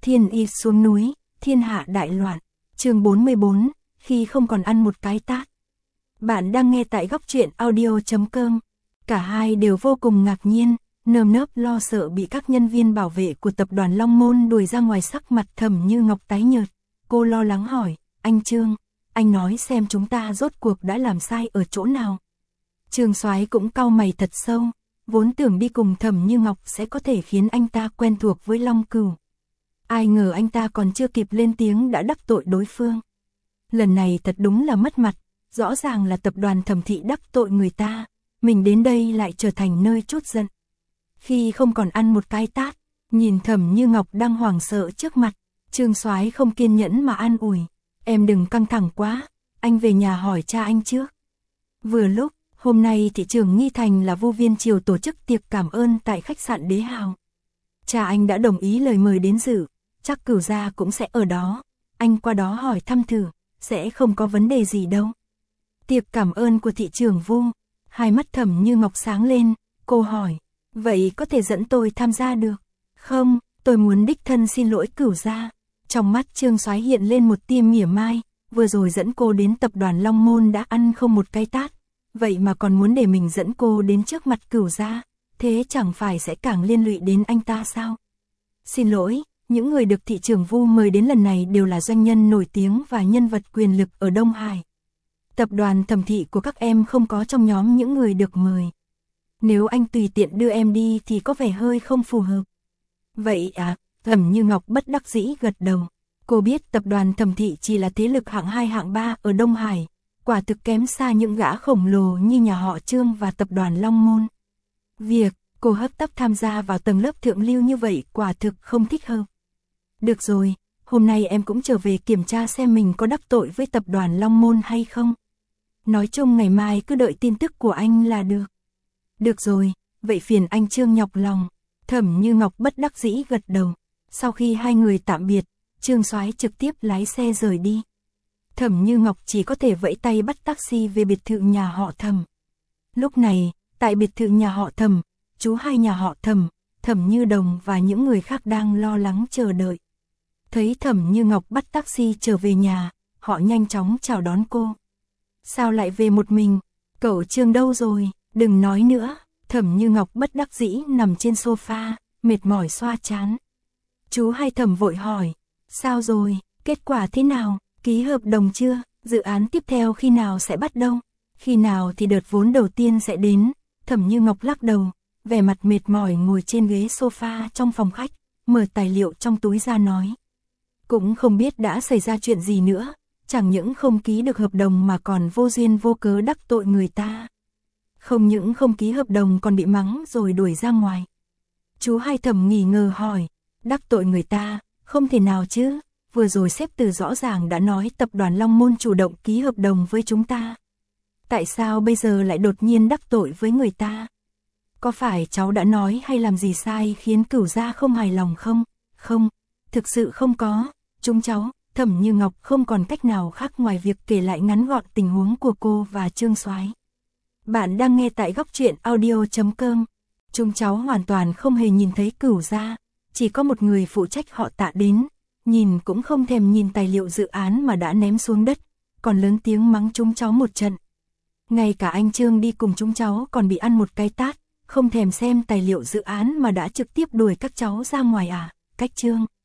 Thiên Y xuống núi, thiên hạ đại loạn. Chương 44, khi không còn ăn một cái tát. Bạn đang nghe tại góc truyện audio.com. Cả hai đều vô cùng ngạc nhiên, nơm nớp lo sợ bị các nhân viên bảo vệ của tập đoàn Long Môn đuổi ra ngoài. Sắc mặt Thẩm Như Ngọc tái nhợt. Cô lo lắng hỏi, anh Trương, anh nói xem chúng ta rốt cuộc đã làm sai ở chỗ nào. Trương Soái cũng cau mày thật sâu, vốn tưởng đi cùng Thẩm Như Ngọc sẽ có thể khiến anh ta quen thuộc với Long Cửu. Ai ngờ anh ta còn chưa kịp lên tiếng đã đắc tội đối phương. Lần này thật đúng là mất mặt, rõ ràng là tập đoàn Thẩm thị đắc tội người ta, mình đến đây lại trở thành nơi trút giận. Khi không còn ăn một cái tát, nhìn Thẩm Như Ngọc đang hoảng sợ trước mặt, Trương Soái không kiên nhẫn mà an ủi, em đừng căng thẳng quá, anh về nhà hỏi cha anh trước. Vừa lúc, hôm nay thị trưởng Nghi Thành là Vu Viên Triều tổ chức tiệc cảm ơn tại khách sạn Đế Hào. Cha anh đã đồng ý lời mời đến dự, chắc Cửu gia cũng sẽ ở đó, anh qua đó hỏi thăm thử, sẽ không có vấn đề gì đâu. Tiệc cảm ơn của thị trưởng Vu, hai mắt Thẩm Như Ngọc sáng lên, cô hỏi, vậy có thể dẫn tôi tham gia được? Không, tôi muốn đích thân xin lỗi Cửu gia. Trong mắt Trương Soái hiện lên một tia mỉa mai, vừa rồi dẫn cô đến tập đoàn Long Môn đã ăn không một cái tát, vậy mà còn muốn để mình dẫn cô đến trước mặt Cửu gia, thế chẳng phải sẽ càng liên lụy đến anh ta sao? Xin lỗi, những người được thị trưởng Vu mời đến lần này đều là doanh nhân nổi tiếng và nhân vật quyền lực ở Đông Hải. Tập đoàn Thẩm thị của các em không có trong nhóm những người được mời. Nếu anh tùy tiện đưa em đi thì có vẻ hơi không phù hợp. Vậy à, Thẩm Như Ngọc bất đắc dĩ gật đầu. Cô biết tập đoàn Thẩm thị chỉ là thế lực hạng 2 hạng 3 ở Đông Hải, quả thực kém xa những gã khổng lồ như nhà họ Trương và tập đoàn Long Môn. Việc cô hấp tấp tham gia vào tầng lớp thượng lưu như vậy quả thực không thích hợp. Được rồi, hôm nay em cũng trở về kiểm tra xem mình có đắc tội với tập đoàn Long Môn hay không. Nói chung ngày mai cứ đợi tin tức của anh là được. Được rồi, vậy phiền anh Trương nhọc lòng. Thẩm Như Ngọc bất đắc dĩ gật đầu. Sau khi hai người tạm biệt, Trương Soái trực tiếp lái xe rời đi. Thẩm Như Ngọc chỉ có thể vẫy tay bắt taxi về biệt thự nhà họ Thẩm. Lúc này, tại biệt thự nhà họ Thẩm, chú hai nhà họ Thẩm, Thẩm Như Đồng và những người khác đang lo lắng chờ đợi. Thấy Thẩm Như Ngọc bắt taxi trở về nhà, họ nhanh chóng chào đón cô. Sao lại về một mình? Cậu Trương đâu rồi? Đừng nói nữa. Thẩm Như Ngọc bất đắc dĩ nằm trên sofa, mệt mỏi xoa trán. Chú hai Thẩm vội hỏi, sao rồi? Kết quả thế nào? Ký hợp đồng chưa? Dự án tiếp theo khi nào sẽ bắt đầu? Khi nào thì đợt vốn đầu tiên sẽ đến? Thẩm Như Ngọc lắc đầu, vẻ mặt mệt mỏi ngồi trên ghế sofa trong phòng khách, mở tài liệu trong túi ra nói. Cũng không biết đã xảy ra chuyện gì nữa, chẳng những không ký được hợp đồng mà còn vô duyên vô cớ đắc tội người ta. Không những không ký hợp đồng còn bị mắng rồi đuổi ra ngoài. Chú hai Thẩm nghi ngờ hỏi, đắc tội người ta, không thể nào chứ, vừa rồi sếp Từ rõ ràng đã nói tập đoàn Long Môn chủ động ký hợp đồng với chúng ta. Tại sao bây giờ lại đột nhiên đắc tội với người ta? Có phải cháu đã nói hay làm gì sai khiến Cửu gia không hài lòng không? Không, thực sự không có. Chúng cháu, Thẩm Như Ngọc không còn cách nào khác ngoài việc kể lại ngắn gọn tình huống của cô và Trương Soái. Bạn đang nghe tại góc truyện audio.com. Chúng cháu hoàn toàn không hề nhìn thấy Cửu gia, chỉ có một người phụ trách họ Tạ đến, nhìn cũng không thèm nhìn tài liệu dự án mà đã ném xuống đất, còn lớn tiếng mắng chúng cháu một trận. Ngay cả anh Trương đi cùng chúng cháu còn bị ăn một cái tát, không thèm xem tài liệu dự án mà đã trực tiếp đuổi các cháu ra ngoài à, cách Trương.